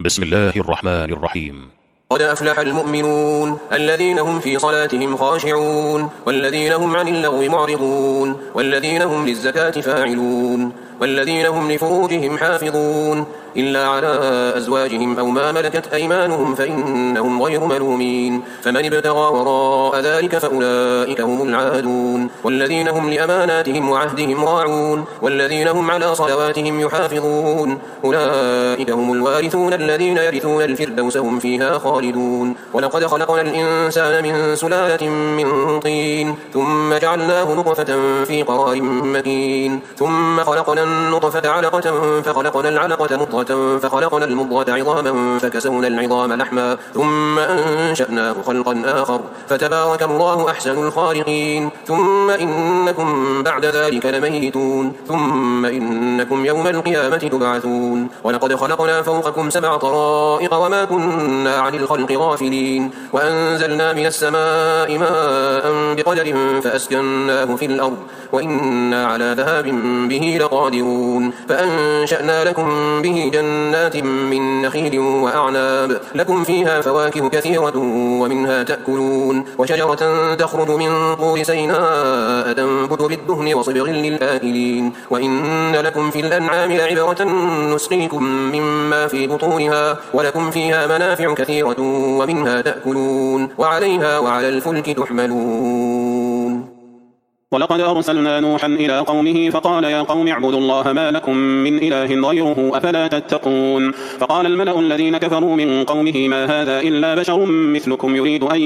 بسم الله الرحمن الرحيم. قد أفلح المؤمنون الذين هم في صلاتهم خاشعون والذين هم عن اللغو معرضون والذين هم للزكاة فاعلون والذين هم لفروجهم حافظون إلا على أزواجهم أو ما ملكت أيمانهم فإنهم غير ملومين فمن ابتغى وراء ذلك فأولئك هم العادون والذين هم لأماناتهم وعهدهم راعون والذين هم على صلواتهم يحافظون أولئك هم الوارثون الذين يرثون الفردوس هم فيها خالدون ولقد خلقنا الإنسان من سلالة من طين ثم جعلناه نطفة في قرار مكين ثم خلقنا النطفة علقة فخلقنا العلقة مضغة فخلقنا المضغة عظاما فكسونا العظام لحما ثم أنشأناه خلقا آخر فتبارك الله أحسن الخالقين ثم إنكم بعد ذلك لميتون ثم إنكم يوم القيامة تبعثون ولقد خلقنا فوقكم 7 طرائق وما كنا عن الخلق غافلين وأنزلنا من السماء ماء بقدر فأسكناه في الأرض وإنا على ذهاب به لقادرون فأنشأنا لكم به جنات من نخيل وأعناب لكم فيها فواكه كثيرة ومنها تأكلون وشجرة تخرج من طور سيناء تنبت بالدهن وصبغ للآكلين وإن لكم في الأنعام لعبرة نسقيكم مما في بطونها ولكم فيها منافع كثيرة ومنها تأكلون وعليها وعلى الفلك تحملون. ولقد أرسلنا نوحا إلى قومه فقال يا قوم اعبدوا الله ما لكم من إله غيره أفلا تتقون فقال الملأ الذين كفروا من قومه ما هذا إلا بشر مثلكم يريد أن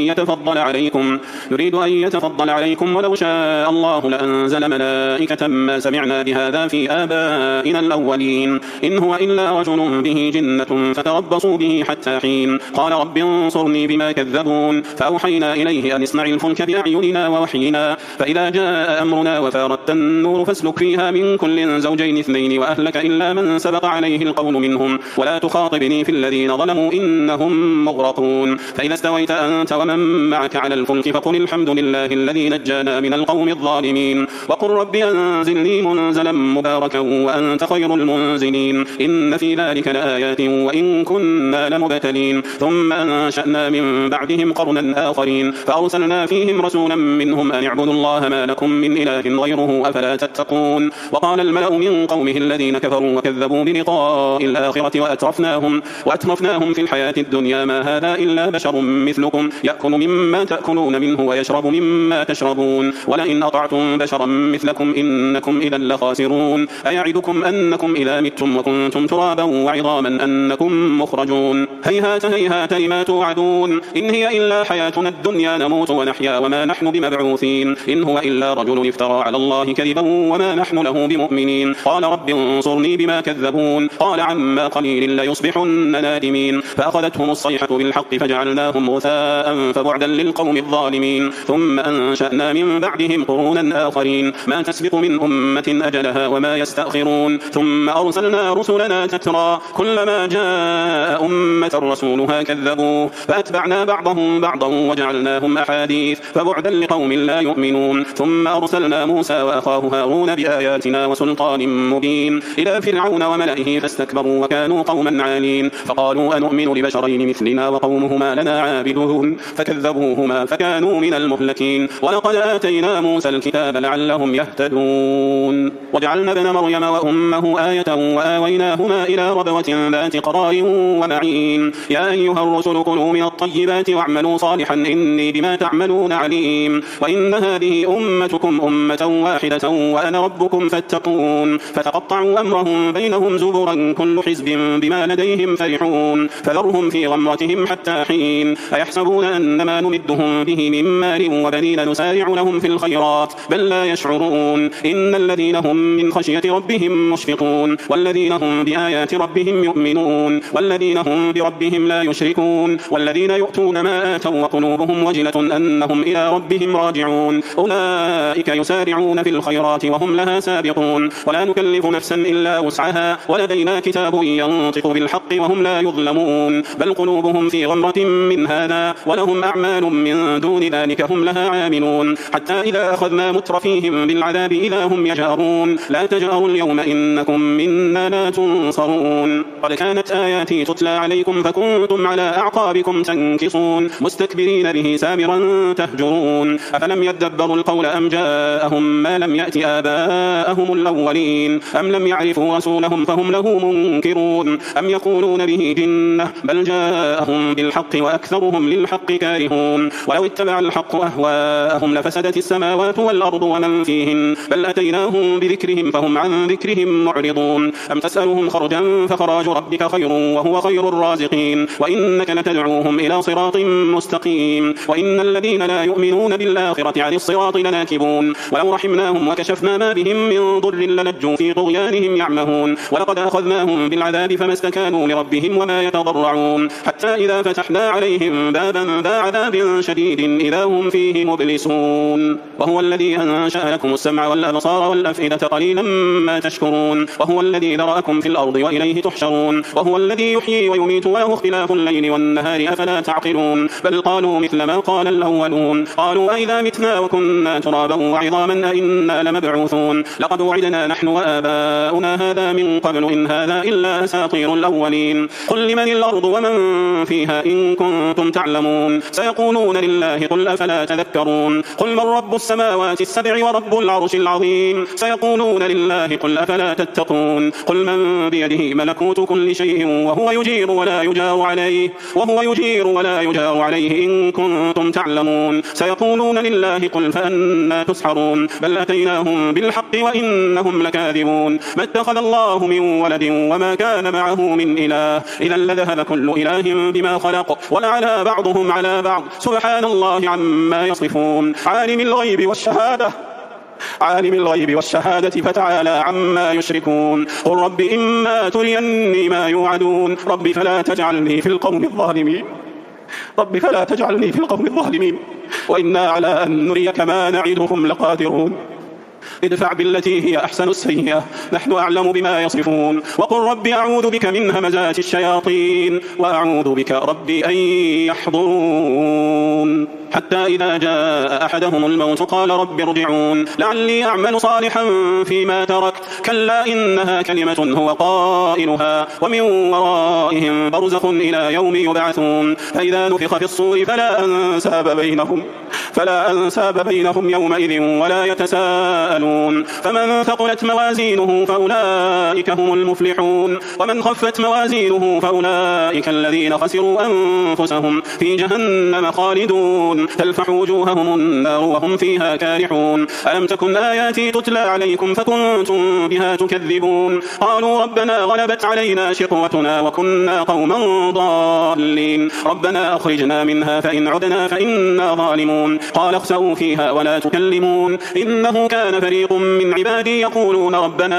يتفضل عليكم ولو شاء الله لأنزل ملائكة ما سمعنا بهذا في آبائنا الأولين إن هو إلا رجل به جنة فتربصوا به حتى حين قال رب انصرني بما كذبون فأوحينا إليه أن اصنع الفلك بأعيننا ووحينا فإذا جاء أمرنا وفارت النور فاسلك فيها من كل زوجين 2 وأهلك إلا من سبق عليه القول منهم ولا تخاطبني في الذين ظلموا إنهم مغرقون فإذا استويت أنت ومن معك على الفلك فقل الحمد لله الذي نجانا من القوم الظالمين وقل رب أنزلني منزلا مباركا وأنت خير المنزلين إن في ذلك لآيات وإن كنا لمبتلين ثم أنشأنا من بعدهم قرنا آخرين فأرسلنا فيهم رسولا منهم أن اعبدوا الله ما لكم من إله غيره أفلا تتقون وقال الملأ من قومه الذين كفروا وكذبوا بلقاء الآخرة وأترفناهم في الحياة الدنيا ما هذا إلا بشر مثلكم يأكل مما تأكلون منه ويشرب مما تشربون ولئن أطعتم بشرا مثلكم إنكم إذا لخاسرون أيعدكم أنكم إذا متم وكنتم ترابا وعظاما أنكم مخرجون هيهات هيهات لما توعدون إن هي إلا حياتنا الدنيا نموت ونحيا وما نحن بمبعوثين إن هو إلا رجل افترى على الله كذبا وما نحن له بمؤمنين قال رب انصرني بما كذبون قال عما قليل ليصبحن نادمين فأخذتهم الصيحة بالحق فجعلناهم غثاء فبعدا للقوم الظالمين ثم أنشأنا من بعدهم قرونا آخرين ما تسبق من أمة أجلها وما يستأخرون ثم أرسلنا رسلنا تترى كلما جاء أمة رسولها كذبوا فأتبعنا بعضهم بعضا وجعلناهم أحاديث فبعدا لقوم لا يؤمنون ثم أرسلنا موسى وأخاه هارون بآياتنا وسلطان مبين إلى فرعون وملئه فاستكبروا وكانوا قوما عالين فقالوا أنؤمن لبشرين مثلنا وقومهما لنا عابدون فكذبوهما فكانوا من المهلكين ولقد آتينا موسى الكتاب لعلهم يهتدون وجعلنا ابن مريم وأمه آية وآويناهما إلى ربوة ذات قرار ومعين يا أيها الرسل كلوا من الطيبات واعملوا صالحا إني بما تعملون عليم وإن هذه أمتكم أمة واحدة وأنا ربكم فاتقون فتقطعوا أمرهم بينهم زبرا كل حزب بما لديهم فرحون فذرهم في غمرتهم حتى حين أيحسبون أنما نمدهم به من مال وبنين نسارع لهم في الخيرات بل لا يشعرون إن الذين هم من خشية ربهم مشفقون والذين هم بآيات ربهم يؤمنون والذين هم بربهم لا يشركون والذين يؤتون ما آتوا وقلوبهم وجلة أنهم إلى ربهم راجعون أولئك أولئك يسارعون في الخيرات وهم لها سابقون ولا نكلف نفسا إلا وسعها ولدينا كتاب ينطق بالحق وهم لا يظلمون بل قلوبهم في غمرة من هذا ولهم أعمال من دون ذلك هم لها عاملون حتى إذا أخذنا مترفيهم بالعذاب إذا هم يجأرون لا تجأروا اليوم إنكم منا لا تنصرون قد كانت آياتي تتلى عليكم فكنتم على أعقابكم تنكصون مستكبرين به سامرا تهجرون أفلم يدبروا القول أم جاءهم ما لم يأت آباءهم الأولين أم لم يعرفوا رسولهم فهم له منكرون أم يقولون به جنة بل جاءهم بالحق وأكثرهم للحق كارهون ولو اتبع الحق أهواءهم لفسدت السماوات والأرض ومن فيهن بل أتيناهم بذكرهم فهم عن ذكرهم معرضون أم تسألهم خرجا فخراج ربك خير وهو خير الرازقين وإنك لتدعوهم إلى صراط مستقيم وإن الذين لا يؤمنون بالآخرة عن الصراط لناكبون ولو رحمناهم وكشفنا ما بهم من ضر للجوا في طغيانهم يعمهون ولقد أخذناهم بالعذاب فما استكانوا لربهم وما يتضرعون حتى إذا فتحنا عليهم بابا ذا عذاب شديد إذا هم فيه مبلسون وهو الذي أنشأ لكم السمع والأبصار والأفئدة قليلا ما تشكرون وهو الذي ذرأكم في الأرض وإليه تحشرون وهو الذي يحيي ويميت وله اختلاف الليل والنهار أفلا تعقلون بل قالوا مثل ما قال الأولون قالوا أئذا متنا وكنا ترابا وعظاما أئنا لمبعوثون لقد وعدنا نحن وآباؤنا هذا من قبل إن هذا إلا أساطير الأولين قل لمن الأرض ومن فيها إن كنتم تعلمون سيقولون لله قل أفلا تذكرون قل من رب السماوات السبع ورب العرش العظيم سيقولون لله قل أفلا تتقون قل من بيده ملكوت كل شيء وهو يجير ولا يجار عليه إن كنتم تعلمون سيقولون لله قل فأنا تسحرون بل أتيناهم بالحق وإنهم لكاذبون ما اتخذ الله من ولد وما كان معه من إله إذا لذهب كل إله بما خلق ولعلى بعضهم على بعض سبحان الله عما يصفون عالم الغيب والشهادة فتعالى عما يشركون قل رب إما تريني ما يوعدون رب فلا تجعلني في القوم الظالمين وإنا على أن نريك ما نعدهم لقادرون ادفع بالتي هي أحسن السيئة نحن أعلم بما يصفون وقل رب أعوذ بك من همزات الشياطين وأعوذ بك ربي أن يحضرون حتى إذا جاء أحدهم الموت قال رب ارجعون لعلي أعمل صالحا فيما تركت كلا إنها كلمة هو قائلها ومن ورائهم برزخ إلى يوم يبعثون فإذا نفخ في الصور فلا أنساب بينهم يومئذ ولا يتساءلون فمن ثقلت موازينه فأولئك هم المفلحون ومن خفت موازينه فأولئك الذين خسروا أنفسهم في جهنم خالدون تلفح وجوههم النار وهم فيها كارحون ألم تكن آياتي تتلى عليكم فكنتم بها تكذبون قالوا ربنا غلبت علينا شقوتنا وكنا قوما ضالين ربنا أخرجنا منها فإن عدنا فإنا ظالمون قال اخسئوا فيها ولا تكلمون إنه كان فريق من عبادي يقولون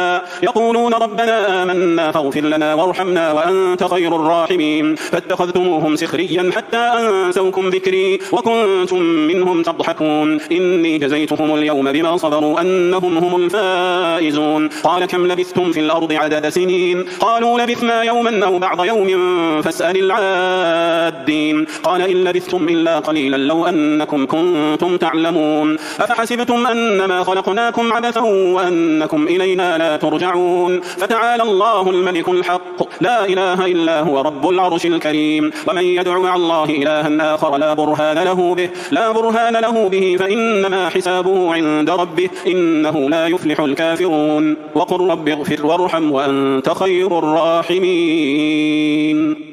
ربنا آمنا فاغفر لنا وارحمنا وأنت خير الراحمين فاتخذتموهم سخريا حتى أنسوكم ذكري وكنتم منهم تضحكون إني جزيتهم اليوم بما صبروا أنهم هم الفائزون قال كم لبثتم في الأرض عدد سنين قالوا لبثنا يوما أو بعض يوم فاسأل العادين قال إن لبثتم إلا قليلا لو أنكم كنتم تعلمون أفحسبتم أنما خلقناكم عبثا وأنكم إلينا لا ترجعون فتعالى الله الملك الحق لا إله إلا هو رب العرش الكريم ومن يدع مع الله إلها آخر لا برهان له به فإنما حسابه عند ربه إنه لا يفلح الكافرون وقل رب اغفر وارحم وأنت خير الراحمين